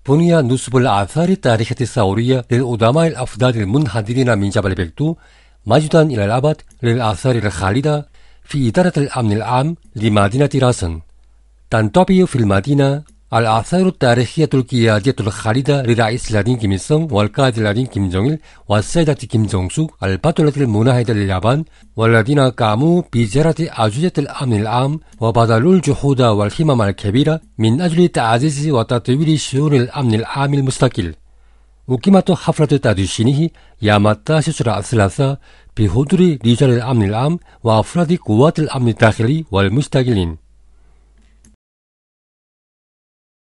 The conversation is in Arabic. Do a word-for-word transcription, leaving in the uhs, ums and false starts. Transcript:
بني نصب الآثار التاريخية الثورية للقدماء الأفضل المنحدرين من جبل بلتو مجدا إلى الأبد للآثار الخالدة في إدارة الأمن العام لمدينة راسن. تنطبق في المدينة الآثار التاريخية القيادية الخالدة لرئيس الذين كيم إل سونغ والقائد الذين كيم جونغ إل والسيدة كيم جونغ سوك البطلة المناهضة لليابان، والذين قاموا بزيارة أجهزة الأمن العام وبذلوا الجهود والهمم الكبيرة من أجل تعزيز وتطوير شؤون الأمن العام المستقل. أقيمت حفلة تدشينه يوم التاسع الثلاثاء بحضور رجال الأمن العام وأفراد قوات الأمن الداخلي والمستقلين.